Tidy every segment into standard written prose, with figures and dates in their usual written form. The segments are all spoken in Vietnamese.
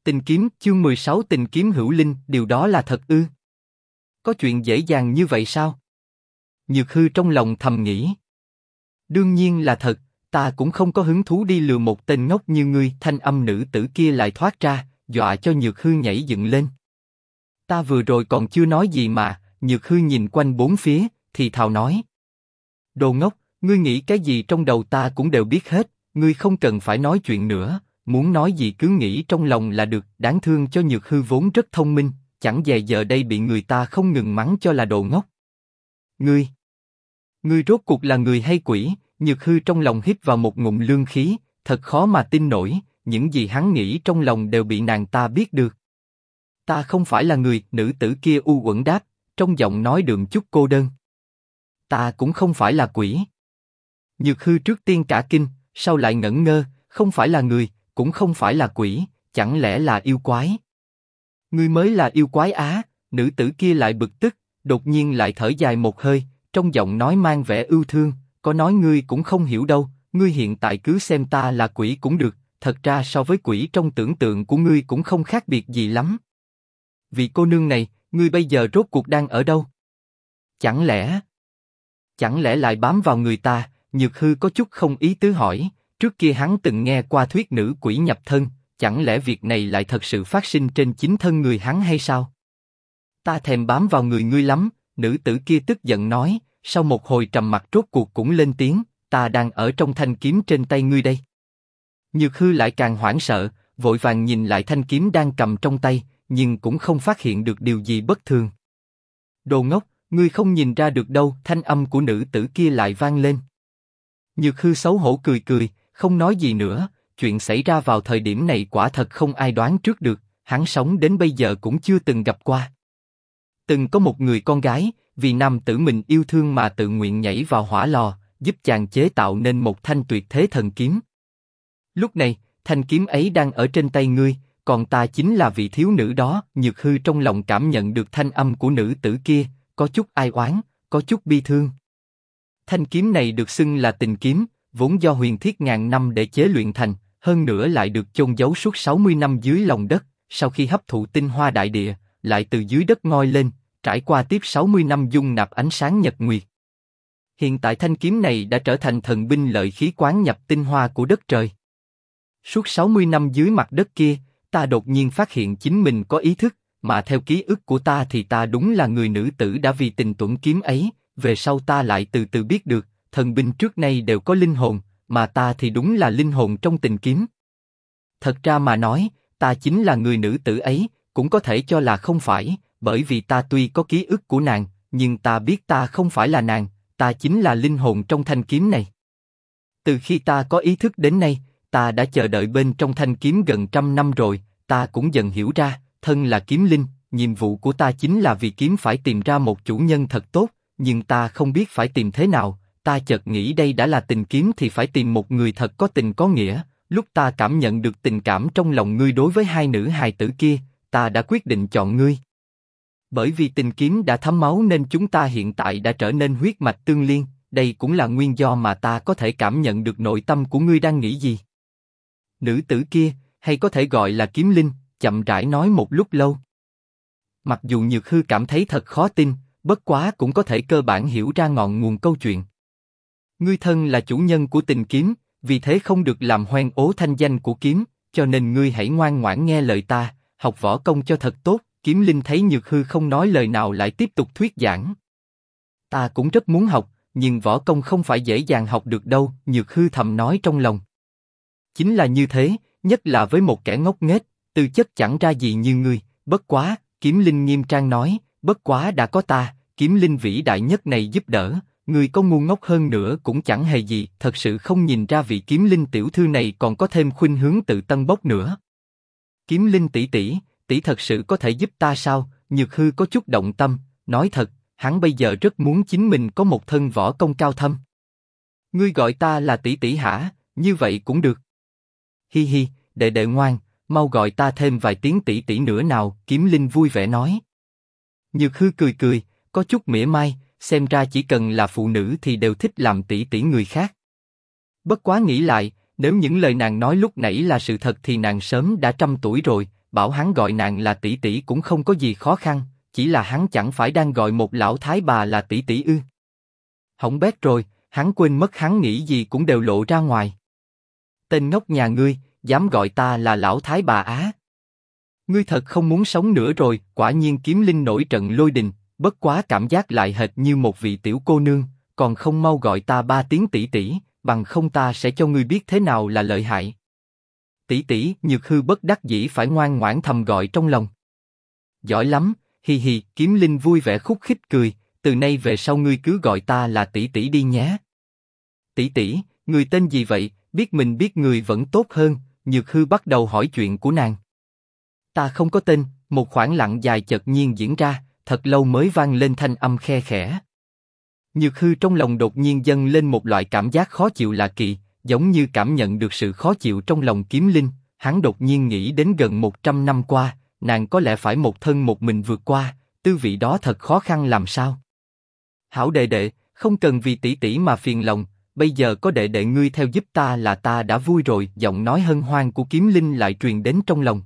Tình kiếm, chương 16 tình kiếm hữu linh, điều đó là thật ư? Có chuyện dễ dàng như vậy sao? Nhược hư trong lòng thầm nghĩ. Đương nhiên là thật, ta cũng không có hứng thú đi lừa một tên ngốc như ngươi. Thanh âm nữ tử kia lại thoát ra, dọa cho Nhược hư nhảy dựng lên. Ta vừa rồi còn chưa nói gì mà. Nhược hư nhìn quanh bốn phía, thì thào nói. Đồ ngốc, ngươi nghĩ cái gì trong đầu ta cũng đều biết hết, ngươi không cần phải nói chuyện nữa, muốn nói gì cứ nghĩ trong lòng là được. Đáng thương cho Nhược hư vốn rất thông minh, chẳng dè giờ đây bị người ta không ngừng mắng cho là đồ ngốc. Ngươi rốt cuộc là người hay quỷ? Nhược hư trong lòng hít vào một ngụm lương khí, thật khó mà tin nổi, những gì hắn nghĩ trong lòng đều bị nàng ta biết được. Ta không phải là người, nữ tử kia u uẩn đáp, trong giọng nói đượm chút cô đơn. Ta cũng không phải là quỷ. Nhược hư trước tiên cả kinh, sau lại ngẩn ngơ, không phải là người, cũng không phải là quỷ, chẳng lẽ là yêu quái? Ngươi mới là yêu quái á? Nữ tử kia lại bực tức, đột nhiên lại thở dài một hơi, trong giọng nói mang vẻ ưu thương, có nói ngươi cũng không hiểu đâu, ngươi hiện tại cứ xem ta là quỷ cũng được, thật ra so với quỷ trong tưởng tượng của ngươi cũng không khác biệt gì lắm. Vị cô nương này, ngươi bây giờ rốt cuộc đang ở đâu? Chẳng lẽ lại bám vào người ta? Nhược hư có chút không ý tứ hỏi, trước kia hắn từng nghe qua thuyết nữ quỷ nhập thân, chẳng lẽ việc này lại thật sự phát sinh trên chính thân người hắn hay sao? Ta thèm bám vào người ngươi lắm, nữ tử kia tức giận nói, sau một hồi trầm mặc rốt cuộc cũng lên tiếng, ta đang ở trong thanh kiếm trên tay ngươi đây. Nhược hư lại càng hoảng sợ, vội vàng nhìn lại thanh kiếm đang cầm trong tay, nhưng cũng không phát hiện được điều gì bất thường. Đồ ngốc, ngươi không nhìn ra được đâu, thanh âm của nữ tử kia lại vang lên. Nhược hư xấu hổ cười cười, không nói gì nữa, chuyện xảy ra vào thời điểm này quả thật không ai đoán trước được, hắn sống đến bây giờ cũng chưa từng gặp qua. Từng có một người con gái, vì nam tử mình yêu thương mà tự nguyện nhảy vào hỏa lò, giúp chàng chế tạo nên một thanh tuyệt thế thần kiếm. Lúc này, thanh kiếm ấy đang ở trên tay ngươi, còn ta chính là vị thiếu nữ đó. Nhược hư trong lòng cảm nhận được thanh âm của nữ tử kia, có chút ai oán, có chút bi thương. Thanh kiếm này được xưng là tình kiếm, vốn do huyền thiết ngàn năm để chế luyện thành, hơn nữa lại được chôn giấu suốt 60 năm dưới lòng đất, sau khi hấp thụ tinh hoa đại địa, lại từ dưới đất ngoi lên, trải qua tiếp 60 năm dung nạp ánh sáng nhật nguyệt. Hiện tại thanh kiếm này đã trở thành thần binh lợi khí quán nhập tinh hoa của đất trời. Suốt 60 năm dưới mặt đất kia, ta đột nhiên phát hiện chính mình có ý thức, mà theo ký ức của ta thì ta đúng là người nữ tử đã vì tình tuẫn kiếm ấy, về sau ta lại từ từ biết được, thần binh trước nay đều có linh hồn, mà ta thì đúng là linh hồn trong tình kiếm. Thật ra mà nói, ta chính là người nữ tử ấy, cũng có thể cho là không phải, bởi vì ta tuy có ký ức của nàng, nhưng ta biết ta không phải là nàng, ta chính là linh hồn trong thanh kiếm này. Từ khi ta có ý thức đến nay, ta đã chờ đợi bên trong thanh kiếm gần 100 năm rồi, ta cũng dần hiểu ra, thân là kiếm linh, nhiệm vụ của ta chính là vì kiếm phải tìm ra một chủ nhân thật tốt, nhưng ta không biết phải tìm thế nào. Ta chợt nghĩ đây đã là tình kiếm thì phải tìm một người thật có tình có nghĩa. Lúc ta cảm nhận được tình cảm trong lòng ngươi đối với hai nữ hài tử kia, ta đã quyết định chọn ngươi. Bởi vì tình kiếm đã thấm máu nên chúng ta hiện tại đã trở nên huyết mạch tương liên, đây cũng là nguyên do mà ta có thể cảm nhận được nội tâm của ngươi đang nghĩ gì. Nữ tử kia, hay có thể gọi là kiếm linh, chậm rãi nói một lúc lâu. Mặc dù Nhược hư cảm thấy thật khó tin, bất quá cũng có thể cơ bản hiểu ra ngọn nguồn câu chuyện. Ngươi thân là chủ nhân của tình kiếm, vì thế không được làm hoen ố thanh danh của kiếm, cho nên ngươi hãy ngoan ngoãn nghe lời ta, học võ công cho thật tốt. Kiếm linh thấy Nhược hư không nói lời nào lại tiếp tục thuyết giảng. Ta cũng rất muốn học, nhưng võ công không phải dễ dàng học được đâu. Nhược hư thầm nói trong lòng. Chính là như thế, nhất là với một kẻ ngốc nghếch, tư chất chẳng ra gì như ngươi. Bất quá, kiếm linh nghiêm trang nói, bất quá đã có ta, kiếm linh vĩ đại nhất này giúp đỡ, ngươi có ngu ngốc hơn nữa cũng chẳng hề gì. Thật sự không nhìn ra vị kiếm linh tiểu thư này còn có thêm khuynh hướng tự tân bốc nữa. Kiếm linh tỷ tỷ, tỷ thật sự có thể giúp ta sao? Nhược hư có chút động tâm, nói thật, hắn bây giờ rất muốn chính mình có một thân võ công cao thâm. Ngươi gọi ta là tỷ tỷ hả? Như vậy cũng được. Hi hi, đệ đệ ngoan, mau gọi ta thêm vài tiếng tỷ tỷ nữa nào. Kiếm linh vui vẻ nói. Nhược hư cười cười, có chút mỉa mai, xem ra chỉ cần là phụ nữ thì đều thích làm tỷ tỷ người khác. Bất quá nghĩ lại, nếu những lời nàng nói lúc nãy là sự thật thì nàng sớm đã 100 tuổi rồi, bảo hắn gọi nàng là tỷ tỷ cũng không có gì khó khăn, chỉ là hắn chẳng phải đang gọi một lão thái bà là tỷ tỷ ư? Hỏng bét rồi, hắn quên mất hắn nghĩ gì cũng đều lộ ra ngoài. Tên ngốc nhà ngươi, dám gọi ta là lão thái bà á? Ngươi thật không muốn sống nữa rồi. Quả nhiên Kiếm Linh nổi trận lôi đình, bất quá cảm giác lại hệt như một vị tiểu cô nương, còn không mau gọi ta 3 tiếng tỷ tỷ, bằng không ta sẽ cho ngươi biết thế nào là lợi hại. Tỷ tỷ, Nhược Hư bất đắc dĩ phải ngoan ngoãn thầm gọi trong lòng. Giỏi lắm, hi hi. Kiếm Linh vui vẻ khúc khích cười, từ nay về sau ngươi cứ gọi ta là tỷ tỷ đi nhé. Tỷ tỷ, người tên gì vậy? Biết mình biết người vẫn tốt hơn. Nhược Hư bắt đầu hỏi chuyện của nàng. Ta không có tên. Một khoảng lặng dài chợt nhiên diễn ra, thật lâu mới vang lên thanh âm khe khẽ. Nhược Hư trong lòng đột nhiên dâng lên một loại cảm giác khó chịu lạ kỳ, giống như cảm nhận được sự khó chịu trong lòng Kiếm Linh. Hắn đột nhiên nghĩ đến gần 100 năm qua, nàng có lẽ phải một thân một mình vượt qua, tư vị đó thật khó khăn làm sao. Hảo đệ đệ, không cần vì tỷ tỷ mà phiền lòng, bây giờ có đệ đệ ngươi theo giúp ta là ta đã vui rồi. Giọng nói hân hoan của Kiếm Linh lại truyền đến trong lòng.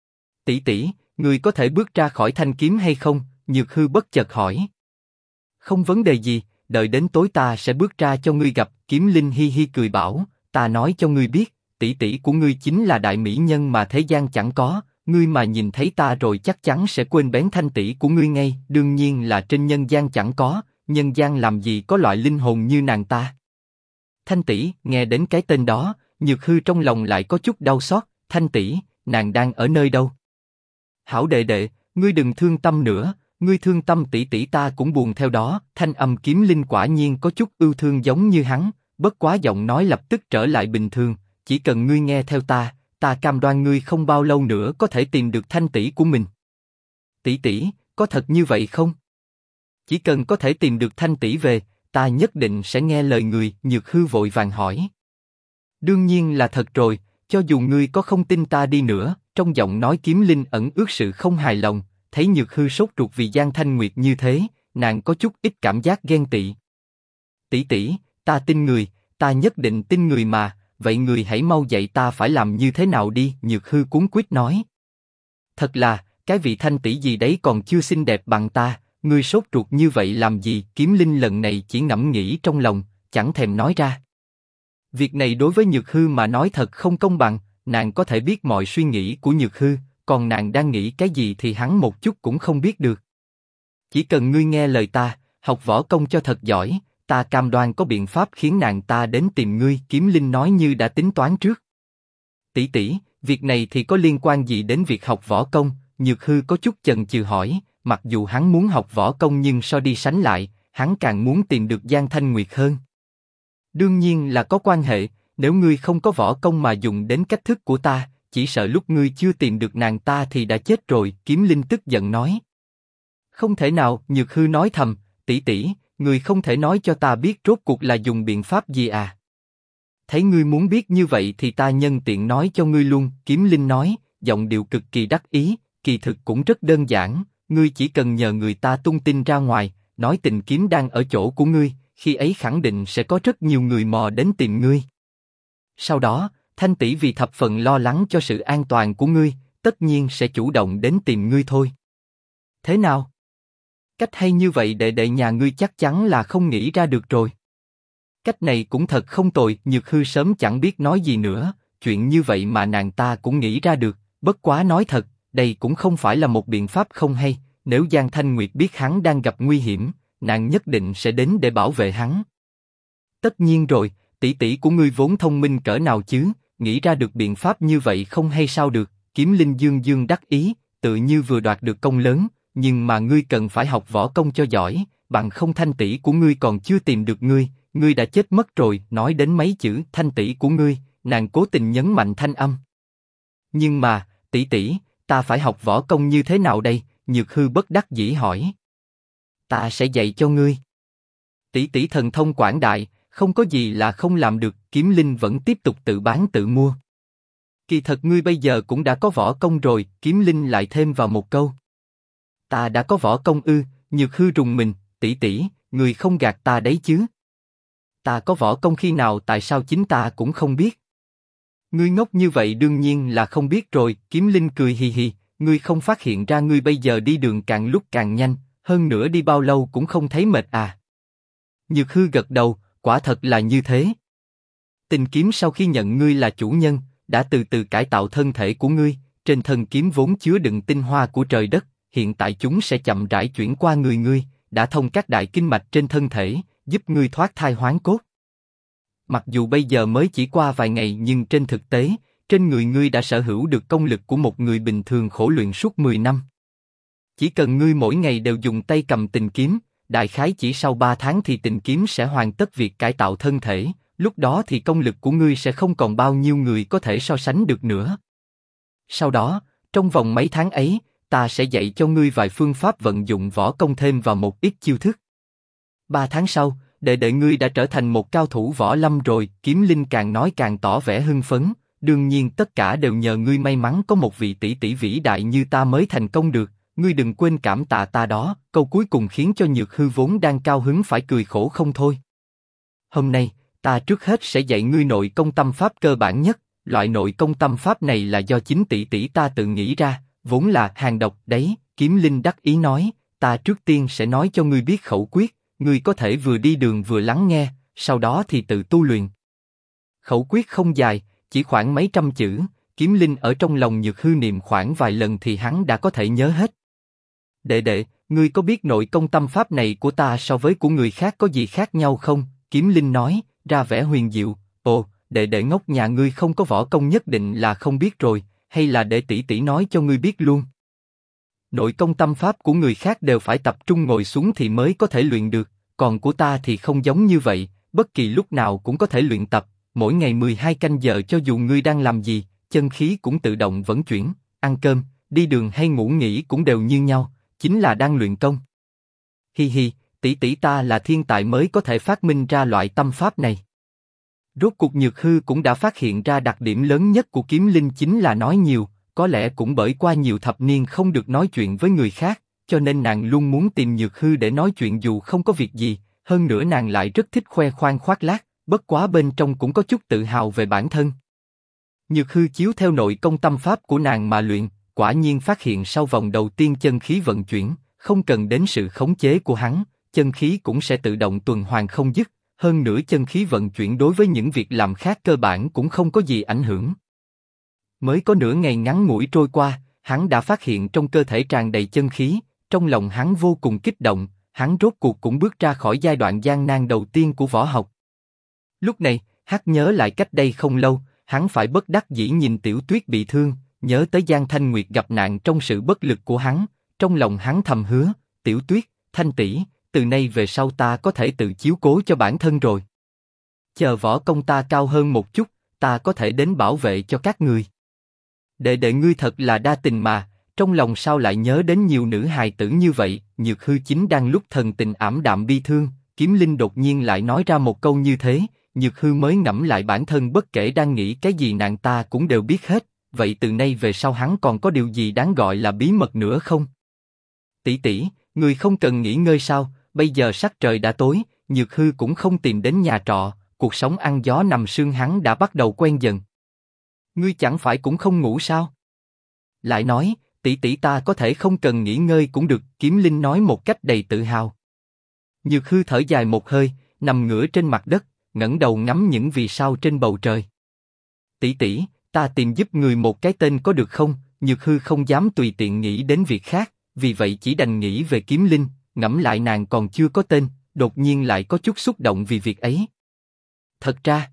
Tỷ tỷ, ngươi có thể bước ra khỏi thanh kiếm hay không? Nhược Hư bất chợt hỏi. Không vấn đề gì, đợi đến tối ta sẽ bước ra cho ngươi gặp. Kiếm Linh hi hi cười bảo, ta nói cho ngươi biết, tỷ tỷ của ngươi chính là đại mỹ nhân mà thế gian chẳng có, ngươi mà nhìn thấy ta rồi chắc chắn sẽ quên bén thanh tỷ của ngươi ngay. Đương nhiên là trên nhân gian chẳng có, nhân gian làm gì có loại linh hồn như nàng ta. Thanh tỷ, nghe đến cái tên đó, Nhược Hư trong lòng lại có chút đau xót. Thanh tỷ, nàng đang ở nơi đâu? Hảo đệ đệ, ngươi đừng thương tâm nữa, ngươi thương tâm tỷ tỷ ta cũng buồn theo đó. Thanh âm Kiếm Linh quả nhiên có chút ưu thương giống như hắn, bất quá giọng nói lập tức trở lại bình thường. Chỉ cần ngươi nghe theo ta, ta cam đoan ngươi không bao lâu nữa có thể tìm được thanh tỷ của mình. Tỷ tỷ, có thật như vậy không? Chỉ cần có thể tìm được thanh tỷ về, ta nhất định sẽ nghe lời người. Nhược Hư vội vàng hỏi. Đương nhiên là thật rồi, cho dù ngươi có không tin ta đi nữa. Trong giọng nói Kiếm Linh ẩn ước sự không hài lòng. Thấy Nhược Hư sốt ruột vì Giang Thanh Nguyệt như thế, nàng có chút ít cảm giác ghen tị. Tỷ tỷ, ta tin người, ta nhất định tin người mà. Vậy người hãy mau dạy ta phải làm như thế nào đi. Nhược Hư cuống quýt nói. Thật là, cái vị thanh tỷ gì đấy còn chưa xinh đẹp bằng ta, ngươi sốt ruột như vậy làm gì? Kiếm Linh lần này chỉ ngẫm nghĩ trong lòng, chẳng thèm nói ra. Việc này đối với Nhược Hư mà nói thật không công bằng, nàng có thể biết mọi suy nghĩ của Nhược Hư, còn nàng đang nghĩ cái gì thì hắn một chút cũng không biết được. Chỉ cần ngươi nghe lời ta, học võ công cho thật giỏi, ta cam đoan có biện pháp khiến nàng ta đến tìm ngươi. Kiếm Linh nói như đã tính toán trước. Tỷ tỷ, việc này thì có liên quan gì đến việc học võ công? Nhược Hư có chút chần chừ hỏi. Mặc dù hắn muốn học võ công nhưng so đi sánh lại, hắn càng muốn tìm được Giang Thanh Nguyệt hơn. Đương nhiên là có quan hệ. Nếu ngươi không có võ công mà dùng đến cách thức của ta, chỉ sợ lúc ngươi chưa tìm được nàng ta thì đã chết rồi. Kiếm Linh tức giận nói. Không thể nào. Nhược Hư nói thầm. Tỷ tỷ, ngươi không thể nói cho ta biết rốt cuộc là dùng biện pháp gì à? Thấy ngươi muốn biết như vậy thì ta nhân tiện nói cho ngươi luôn. Kiếm Linh nói, giọng điệu cực kỳ đắc ý. Kỳ thực cũng rất đơn giản, ngươi chỉ cần nhờ người ta tung tin ra ngoài, nói Tình Kiếm đang ở chỗ của ngươi, khi ấy khẳng định sẽ có rất nhiều người mò đến tìm ngươi. Sau đó, Thanh tỷ vì thập phần lo lắng cho sự an toàn của ngươi, tất nhiên sẽ chủ động đến tìm ngươi thôi. Thế nào? Cách hay như vậy đệ đệ nhà ngươi chắc chắn là không nghĩ ra được rồi. Cách này cũng thật không tồi. Nhược Hư sớm chẳng biết nói gì nữa, chuyện như vậy mà nàng ta cũng nghĩ ra được. Bất quá nói thật, đây cũng không phải là một biện pháp không hay. Nếu Giang Thanh Nguyệt biết hắn đang gặp nguy hiểm, nàng nhất định sẽ đến để bảo vệ hắn. Tất nhiên rồi, tỷ tỷ của ngươi vốn thông minh cỡ nào chứ, nghĩ ra được biện pháp như vậy không hay sao được. Kiếm Linh dương dương đắc ý, tự như vừa đoạt được công lớn, nhưng mà ngươi cần phải học võ công cho giỏi, bằng không thanh tỷ của ngươi còn chưa tìm được ngươi đã chết mất rồi. Nói đến mấy chữ thanh tỷ của ngươi, nàng cố tình nhấn mạnh thanh âm. Nhưng mà, tỷ tỷ, ta phải học võ công như thế nào đây? Nhược Hư bất đắc dĩ hỏi. Ta sẽ dạy cho ngươi. Tỷ tỷ thần thông quảng đại, không có gì là không làm được. Kiếm Linh vẫn tiếp tục tự bán tự mua. Kỳ thật ngươi bây giờ cũng đã có võ công rồi. Kiếm Linh lại thêm vào một câu. Ta đã có võ công ư? Nhược Hư rùng mình. Tỷ tỷ, ngươi không gạt ta đấy chứ? Ta có võ công khi nào tại sao chính ta cũng không biết? Ngươi ngốc như vậy đương nhiên là không biết rồi, Kiếm Linh cười hì hì, ngươi không phát hiện ra ngươi bây giờ đi đường càng lúc càng nhanh, hơn nữa đi bao lâu cũng không thấy mệt à. Nhược Hư gật đầu, quả thật là như thế. Tình kiếm sau khi nhận ngươi là chủ nhân, đã từ từ cải tạo thân thể của ngươi, trên thân kiếm vốn chứa đựng tinh hoa của trời đất, hiện tại chúng sẽ chậm rãi chuyển qua người ngươi, đã thông các đại kinh mạch trên thân thể, giúp ngươi thoát thai hoán cốt. Mặc dù bây giờ mới chỉ qua vài ngày nhưng trên thực tế, trên người ngươi đã sở hữu được công lực của một người bình thường khổ luyện suốt 10 năm. Chỉ cần ngươi mỗi ngày đều dùng tay cầm tình kiếm, đại khái chỉ sau 3 tháng thì tình kiếm sẽ hoàn tất việc cải tạo thân thể, lúc đó thì công lực của ngươi sẽ không còn bao nhiêu người có thể so sánh được nữa. Sau đó, trong vòng mấy tháng ấy, ta sẽ dạy cho ngươi vài phương pháp vận dụng võ công thêm vào một ít chiêu thức. 3 tháng sau, đệ ngươi đã trở thành một cao thủ võ lâm rồi, Kiếm Linh càng nói càng tỏ vẻ hưng phấn, đương nhiên tất cả đều nhờ ngươi may mắn có một vị tỷ tỷ vĩ đại như ta mới thành công được, ngươi đừng quên cảm tạ ta đó, câu cuối cùng khiến cho Nhược Hư vốn đang cao hứng phải cười khổ không thôi. Hôm nay, ta trước hết sẽ dạy ngươi nội công tâm pháp cơ bản nhất, loại nội công tâm pháp này là do chính tỷ tỷ ta tự nghĩ ra, vốn là hàng độc đấy, Kiếm Linh đắc ý nói, ta trước tiên sẽ nói cho ngươi biết khẩu quyết, ngươi có thể vừa đi đường vừa lắng nghe, sau đó thì tự tu luyện. Khẩu quyết không dài, chỉ khoảng mấy trăm chữ, Kiếm Linh ở trong lòng Nhược Hư niệm khoảng vài lần thì hắn đã có thể nhớ hết. Đệ, ngươi có biết nội công tâm pháp này của ta so với của người khác có gì khác nhau không? Kiếm Linh nói, ra vẻ huyền diệu. Ồ, đệ ngốc nhà ngươi không có võ công nhất định là không biết rồi, hay là để tỷ tỷ nói cho ngươi biết luôn. Nội công tâm pháp của người khác đều phải tập trung ngồi xuống thì mới có thể luyện được, còn của ta thì không giống như vậy, bất kỳ lúc nào cũng có thể luyện tập, mỗi ngày 12 canh giờ cho dù ngươi đang làm gì, chân khí cũng tự động vận chuyển, ăn cơm, đi đường hay ngủ nghỉ cũng đều như nhau, chính là đang luyện công. Hi hi, tỷ tỷ ta là thiên tài mới có thể phát minh ra loại tâm pháp này. Rốt cuộc Nhược Hư cũng đã phát hiện ra đặc điểm lớn nhất của Kiếm Linh chính là nói nhiều, có lẽ cũng bởi qua nhiều thập niên không được nói chuyện với người khác, cho nên nàng luôn muốn tìm Nhược Hư để nói chuyện dù không có việc gì, hơn nữa nàng lại rất thích khoe khoang khoác lác, bất quá bên trong cũng có chút tự hào về bản thân. Nhược Hư chiếu theo nội công tâm pháp của nàng mà luyện, quả nhiên phát hiện sau vòng đầu tiên chân khí vận chuyển, không cần đến sự khống chế của hắn, chân khí cũng sẽ tự động tuần hoàn không dứt, hơn nữa chân khí vận chuyển đối với những việc làm khác cơ bản cũng không có gì ảnh hưởng. Mới có nửa ngày ngắn ngủi trôi qua, hắn đã phát hiện trong cơ thể tràn đầy chân khí, trong lòng hắn vô cùng kích động, hắn rốt cuộc cũng bước ra khỏi giai đoạn gian nan đầu tiên của võ học. Lúc này, hắn nhớ lại cách đây không lâu, hắn phải bất đắc dĩ nhìn Tiểu Tuyết bị thương, nhớ tới Giang Thanh Nguyệt gặp nạn trong sự bất lực của hắn, trong lòng hắn thầm hứa, Tiểu Tuyết, Thanh tỷ, từ nay về sau ta có thể tự chiếu cố cho bản thân rồi. Chờ võ công ta cao hơn một chút, ta có thể đến bảo vệ cho các người. Đệ ngươi thật là đa tình mà, trong lòng sao lại nhớ đến nhiều nữ hài tử như vậy? Nhược Hư chính đang lúc thần tình ảm đạm bi thương, Kiếm Linh đột nhiên lại nói ra một câu như thế, Nhược Hư mới ngẫm lại bản thân bất kể đang nghĩ cái gì nàng ta cũng đều biết hết, vậy từ nay về sau hắn còn có điều gì đáng gọi là bí mật nữa không? Tỷ tỷ, người không cần nghỉ ngơi sao? Bây giờ sắc trời đã tối, Nhược Hư cũng không tìm đến nhà trọ, cuộc sống ăn gió nằm sương hắn đã bắt đầu quen dần. Ngươi chẳng phải cũng không ngủ sao? Lại nói, tỷ tỷ ta có thể không cần nghỉ ngơi cũng được, Kiếm Linh nói một cách đầy tự hào. Nhược Hư thở dài một hơi, nằm ngửa trên mặt đất, ngẩng đầu ngắm những vì sao trên bầu trời. Tỷ tỷ, ta tìm giúp người một cái tên có được không? Nhược Hư không dám tùy tiện nghĩ đến việc khác, vì vậy chỉ đành nghĩ về Kiếm Linh, ngẫm lại nàng còn chưa có tên, đột nhiên lại có chút xúc động vì việc ấy. Thật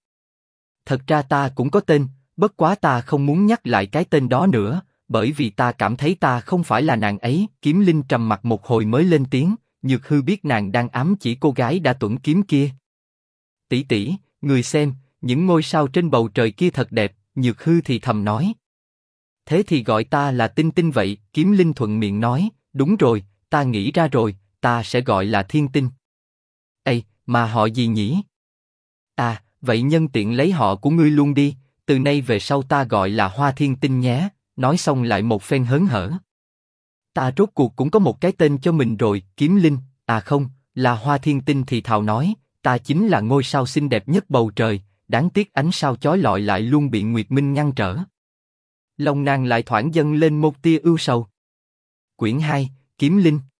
ra ta cũng có tên, bất quá ta không muốn nhắc lại cái tên đó nữa, bởi vì ta cảm thấy ta không phải là nàng ấy. Kiếm Linh trầm mặc một hồi mới lên tiếng, Nhược Hư biết nàng đang ám chỉ cô gái đã tuẫn kiếm kia. Tỷ tỷ, người xem, những ngôi sao trên bầu trời kia thật đẹp, Nhược Hư thì thầm nói. Thế thì gọi ta là Tinh Tinh vậy, Kiếm Linh thuận miệng nói, đúng rồi, ta nghĩ ra rồi, ta sẽ gọi là Thiên Tinh. Ây, mà họ gì nhỉ? À, vậy nhân tiện lấy họ của ngươi luôn đi, từ nay về sau ta gọi là Hoa Thiên Tinh nhé, nói xong lại một phen hớn hở. Ta rốt cuộc cũng có một cái tên cho mình rồi, Kiếm Linh, à không, là Hoa Thiên Tinh thì thào nói, ta chính là ngôi sao xinh đẹp nhất bầu trời, đáng tiếc ánh sao chói lọi lại luôn bị Nguyệt Minh ngăn trở. Lòng nàng lại thoảng dâng lên một tia ưu sầu. Quyển 2, Kiếm Linh.